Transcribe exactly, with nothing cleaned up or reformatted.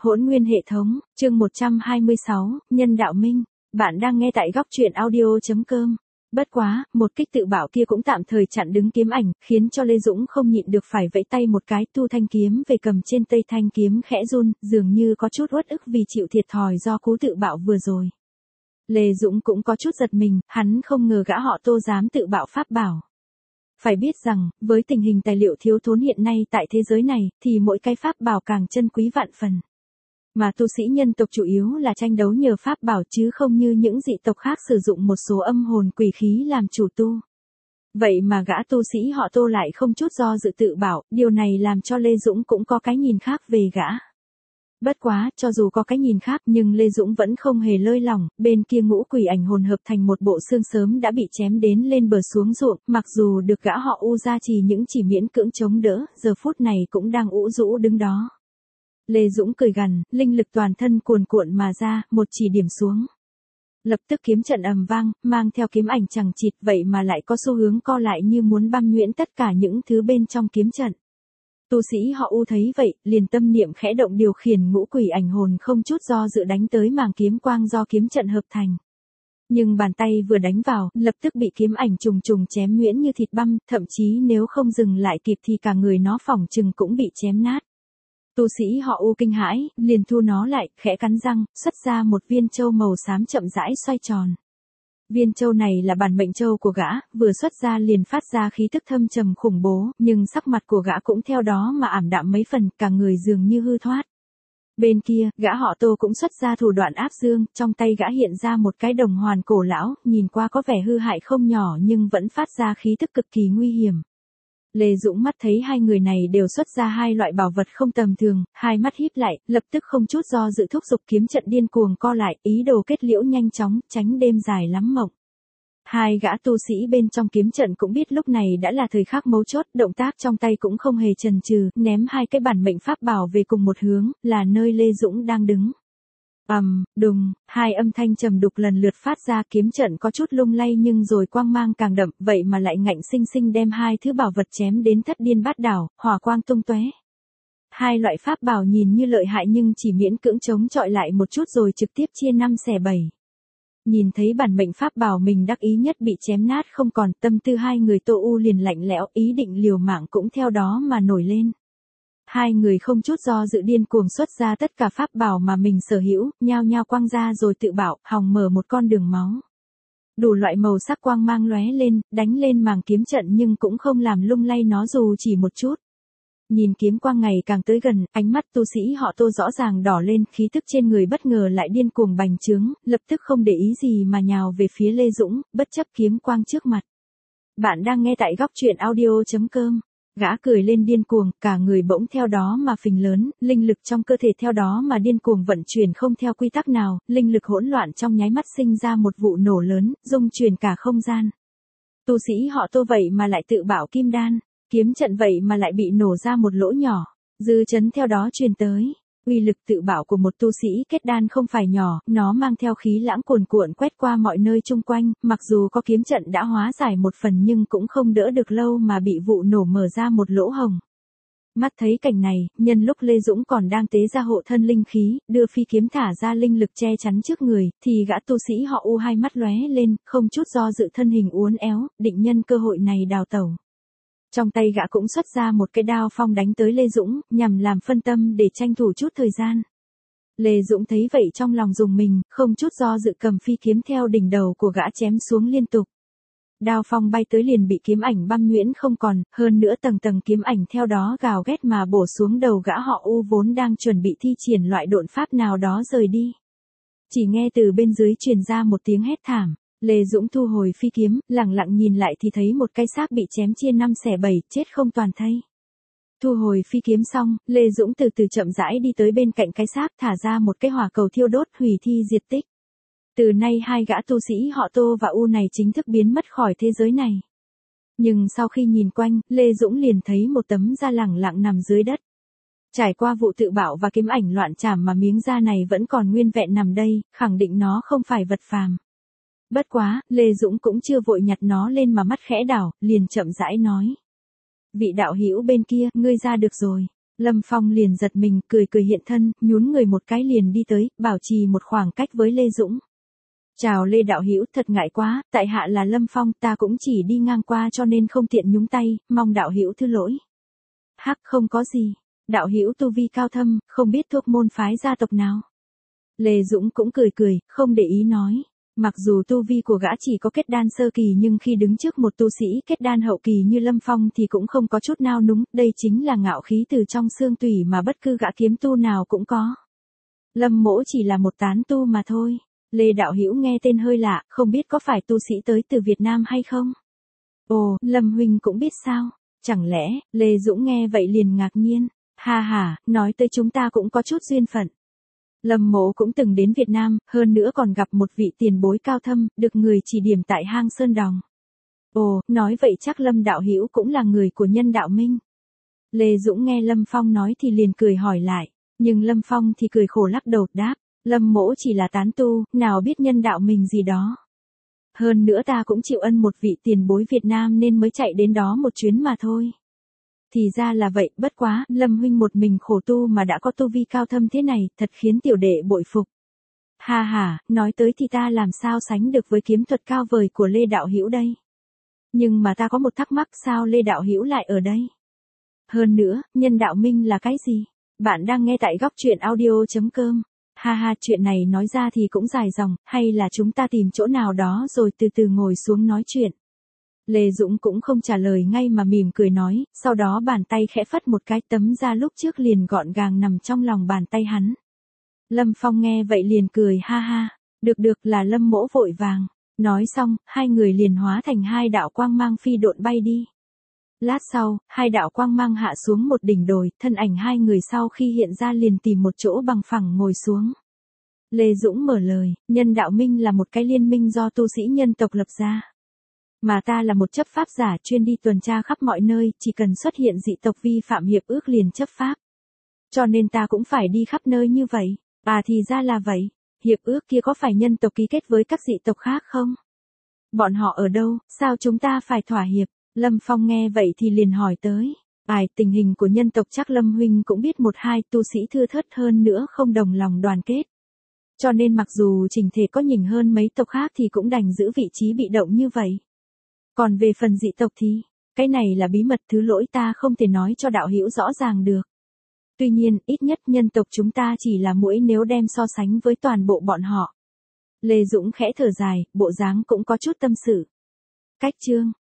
Hỗn nguyên hệ thống, chương một trăm hai mươi sáu, Nhân đạo minh. Bạn đang nghe tại góc truyện audio chấm com. Bất quá, một kích tự bảo kia cũng tạm thời chặn đứng kiếm ảnh, khiến cho Lê Dũng không nhịn được phải vẫy tay một cái, tu thanh kiếm về cầm trên tay thanh kiếm khẽ run, dường như có chút uất ức vì chịu thiệt thòi do cú tự bạo vừa rồi. Lê Dũng cũng có chút giật mình, hắn không ngờ gã họ Tô dám tự bạo pháp bảo. Phải biết rằng, với tình hình tài liệu thiếu thốn hiện nay tại thế giới này, thì mỗi cái pháp bảo càng chân quý vạn phần. Mà tu sĩ nhân tộc chủ yếu là tranh đấu nhờ pháp bảo chứ không như những dị tộc khác sử dụng một số âm hồn quỷ khí làm chủ tu. Vậy mà gã tu sĩ họ Tô lại không chút do dự tự bảo, điều này làm cho Lê Dũng cũng có cái nhìn khác về gã. Bất quá, cho dù có cái nhìn khác nhưng Lê Dũng vẫn không hề lơi lỏng, bên kia ngũ quỷ ảnh hồn hợp thành một bộ xương sớm đã bị chém đến lên bờ xuống ruộng, mặc dù được gã họ U gia trì những chỉ miễn cưỡng chống đỡ, giờ phút này cũng đang ủ rũ đứng đó. Lê Dũng cười gằn, linh lực toàn thân cuồn cuộn mà ra, một chỉ điểm xuống. Lập tức kiếm trận ầm vang, mang theo kiếm ảnh chằng chịt vậy mà lại có xu hướng co lại như muốn băm nhuyễn tất cả những thứ bên trong kiếm trận. Tu sĩ họ U thấy vậy, liền tâm niệm khẽ động điều khiển ngũ quỷ ảnh hồn không chút do dự đánh tới màng kiếm quang do kiếm trận hợp thành. Nhưng bàn tay vừa đánh vào, lập tức bị kiếm ảnh trùng trùng chém nhuyễn như thịt băm, thậm chí nếu không dừng lại kịp thì cả người nó phỏng chừng cũng bị chém nát. Tu sĩ họ U kinh hãi, liền thu nó lại, khẽ cắn răng, xuất ra một viên châu màu xám chậm rãi xoay tròn. Viên châu này là bản mệnh châu của gã, vừa xuất ra liền phát ra khí tức thâm trầm khủng bố, nhưng sắc mặt của gã cũng theo đó mà ảm đạm mấy phần, cả người dường như hư thoát. Bên kia, gã họ Tô cũng xuất ra thủ đoạn áp dương, trong tay gã hiện ra một cái đồng hoàn cổ lão, nhìn qua có vẻ hư hại không nhỏ nhưng vẫn phát ra khí tức cực kỳ nguy hiểm. Lê Dũng mắt thấy hai người này đều xuất ra hai loại bảo vật không tầm thường, hai mắt híp lại, lập tức không chút do dự thúc giục kiếm trận điên cuồng co lại, ý đồ kết liễu nhanh chóng, tránh đêm dài lắm mộng. Hai gã tu sĩ bên trong kiếm trận cũng biết lúc này đã là thời khắc mấu chốt, động tác trong tay cũng không hề chần chừ, ném hai cái bản mệnh pháp bảo về cùng một hướng, là nơi Lê Dũng đang đứng. Ầm, um, đùng, hai âm thanh trầm đục lần lượt phát ra, kiếm trận có chút lung lay nhưng rồi quang mang càng đậm, vậy mà lại ngạnh sinh sinh đem hai thứ bảo vật chém đến thất điên bát đảo, hỏa quang tung tóe. Hai loại pháp bảo nhìn như lợi hại nhưng chỉ miễn cưỡng chống chọi lại một chút rồi trực tiếp chia năm xẻ bảy. Nhìn thấy bản mệnh pháp bảo mình đắc ý nhất bị chém nát không còn, tâm tư hai người Tô U liền lạnh lẽo, ý định liều mạng cũng theo đó mà nổi lên. Hai người không chút do dự điên cuồng xuất ra tất cả pháp bảo mà mình sở hữu, nhao nhao quang ra rồi tự bảo, hòng mở một con đường máu. Đủ loại màu sắc quang mang lóe lên, đánh lên màng kiếm trận nhưng cũng không làm lung lay nó dù chỉ một chút. Nhìn kiếm quang ngày càng tới gần, ánh mắt tu sĩ họ Tô rõ ràng đỏ lên, khí tức trên người bất ngờ lại điên cuồng bành trướng, lập tức không để ý gì mà nhào về phía Lê Dũng, bất chấp kiếm quang trước mặt. Bạn đang nghe tại góc truyện audio chấm com. Gã cười lên điên cuồng, cả người bỗng theo đó mà phình lớn, linh lực trong cơ thể theo đó mà điên cuồng vận chuyển không theo quy tắc nào, linh lực hỗn loạn trong nháy mắt sinh ra một vụ nổ lớn, rung chuyển cả không gian. Tu sĩ họ Tô vậy mà lại tự bảo kim đan, kiếm trận vậy mà lại bị nổ ra một lỗ nhỏ, dư chấn theo đó truyền tới. Uy lực tự bảo của một tu sĩ kết đan không phải nhỏ, nó mang theo khí lãng cuồn cuộn quét qua mọi nơi chung quanh, mặc dù có kiếm trận đã hóa giải một phần nhưng cũng không đỡ được lâu mà bị vụ nổ mở ra một lỗ hồng. Mắt thấy cảnh này, nhân lúc Lê Dũng còn đang tế ra hộ thân linh khí, đưa phi kiếm thả ra linh lực che chắn trước người, thì gã tu sĩ họ U hai mắt lóe lên, không chút do dự thân hình uốn éo, định nhân cơ hội này đào tẩu. Trong tay gã cũng xuất ra một cái đao phong đánh tới Lê Dũng, nhằm làm phân tâm để tranh thủ chút thời gian. Lê Dũng thấy vậy trong lòng rùng mình, không chút do dự cầm phi kiếm theo đỉnh đầu của gã chém xuống liên tục. Đao phong bay tới liền bị kiếm ảnh băm nhuyễn không còn, hơn nữa tầng tầng kiếm ảnh theo đó gào ghét mà bổ xuống đầu gã họ U vốn đang chuẩn bị thi triển loại độn pháp nào đó rời đi. Chỉ nghe từ bên dưới truyền ra một tiếng hét thảm. Lê Dũng thu hồi phi kiếm, lặng lặng nhìn lại thì thấy một cái xác bị chém chia năm xẻ bảy, chết không toàn thây. Thu hồi phi kiếm xong, Lê Dũng từ từ chậm rãi đi tới bên cạnh cái xác, thả ra một cái hỏa cầu thiêu đốt hủy thi diệt tích. Từ nay hai gã tu sĩ họ Tô và U này chính thức biến mất khỏi thế giới này. Nhưng sau khi nhìn quanh, Lê Dũng liền thấy một tấm da lẳng lặng nằm dưới đất. Trải qua vụ tự bạo và kiếm ảnh loạn trảm mà miếng da này vẫn còn nguyên vẹn nằm đây, khẳng định nó không phải vật phàm. Bất quá, Lê Dũng cũng chưa vội nhặt nó lên mà mắt khẽ đảo, liền chậm rãi nói. Vị đạo hữu bên kia, ngươi ra được rồi. Lâm Phong liền giật mình, cười cười hiện thân, nhún người một cái liền đi tới, bảo trì một khoảng cách với Lê Dũng. Chào Lê đạo hữu, thật ngại quá, tại hạ là Lâm Phong, ta cũng chỉ đi ngang qua cho nên không tiện nhúng tay, mong đạo hữu thứ lỗi. Hắc, không có gì, đạo hữu tu vi cao thâm, không biết thuộc môn phái gia tộc nào. Lê Dũng cũng cười cười, không để ý nói. Mặc dù tu vi của gã chỉ có kết đan sơ kỳ nhưng khi đứng trước một tu sĩ kết đan hậu kỳ như Lâm Phong thì cũng không có chút nào núng, đây chính là ngạo khí từ trong xương tủy mà bất cứ gã kiếm tu nào cũng có. Lâm mỗ chỉ là một tán tu mà thôi. Lê đạo hữu nghe tên hơi lạ, không biết có phải tu sĩ tới từ Việt Nam hay không? Ồ, Lâm huynh cũng biết sao? Chẳng lẽ, Lê Dũng nghe vậy liền ngạc nhiên. Ha ha, nói tới chúng ta cũng có chút duyên phận. Lâm mộ cũng từng đến Việt Nam, hơn nữa còn gặp một vị tiền bối cao thâm, được người chỉ điểm tại hang Sơn Đòng. Ồ, nói vậy chắc Lâm đạo hữu cũng là người của Nhân Đạo Minh. Lê Dũng nghe Lâm Phong nói thì liền cười hỏi lại, nhưng Lâm Phong thì cười khổ lắc đầu đáp, Lâm mỗ chỉ là tán tu, nào biết Nhân Đạo Minh gì đó. Hơn nữa ta cũng chịu ân một vị tiền bối Việt Nam nên mới chạy đến đó một chuyến mà thôi. Thì ra là vậy, bất quá, Lâm huynh một mình khổ tu mà đã có tu vi cao thâm thế này, thật khiến tiểu đệ bội phục. Ha ha, nói tới thì ta làm sao sánh được với kiếm thuật cao vời của Lê đạo hữu đây. Nhưng mà ta có một thắc mắc, sao Lê đạo hữu lại ở đây? Hơn nữa, Nhân Đạo Minh là cái gì? Bạn đang nghe tại góc truyện audio chấm com. Ha ha, chuyện này nói ra thì cũng dài dòng, hay là chúng ta tìm chỗ nào đó rồi từ từ ngồi xuống nói chuyện. Lê Dũng cũng không trả lời ngay mà mỉm cười nói, sau đó bàn tay khẽ phất một cái, tấm da lúc trước liền gọn gàng nằm trong lòng bàn tay hắn. Lâm Phong nghe vậy liền cười ha ha, được được là Lâm mỗ vội vàng. Nói xong, hai người liền hóa thành hai đạo quang mang phi độn bay đi. Lát sau, hai đạo quang mang hạ xuống một đỉnh đồi, thân ảnh hai người sau khi hiện ra liền tìm một chỗ bằng phẳng ngồi xuống. Lê Dũng mở lời, Nhân Đạo Minh là một cái liên minh do tu sĩ nhân tộc lập ra. Mà ta là một chấp pháp giả chuyên đi tuần tra khắp mọi nơi, chỉ cần xuất hiện dị tộc vi phạm hiệp ước liền chấp pháp. Cho nên ta cũng phải đi khắp nơi như vậy. À thì ra là vậy, hiệp ước kia có phải nhân tộc ký kết với các dị tộc khác không? Bọn họ ở đâu, sao chúng ta phải thỏa hiệp? Lâm Phong nghe vậy thì liền hỏi tới. Ai, tình hình của nhân tộc chắc Lâm huynh cũng biết một hai, tu sĩ thưa thớt hơn nữa không đồng lòng đoàn kết. Cho nên mặc dù trình thể có nhỉnh hơn mấy tộc khác thì cũng đành giữ vị trí bị động như vậy. Còn về phần dị tộc thì, cái này là bí mật, thứ lỗi ta không thể nói cho đạo hữu rõ ràng được. Tuy nhiên, ít nhất nhân tộc chúng ta chỉ là muỗi nếu đem so sánh với toàn bộ bọn họ. Lê Dũng khẽ thở dài, bộ dáng cũng có chút tâm sự. Cách chương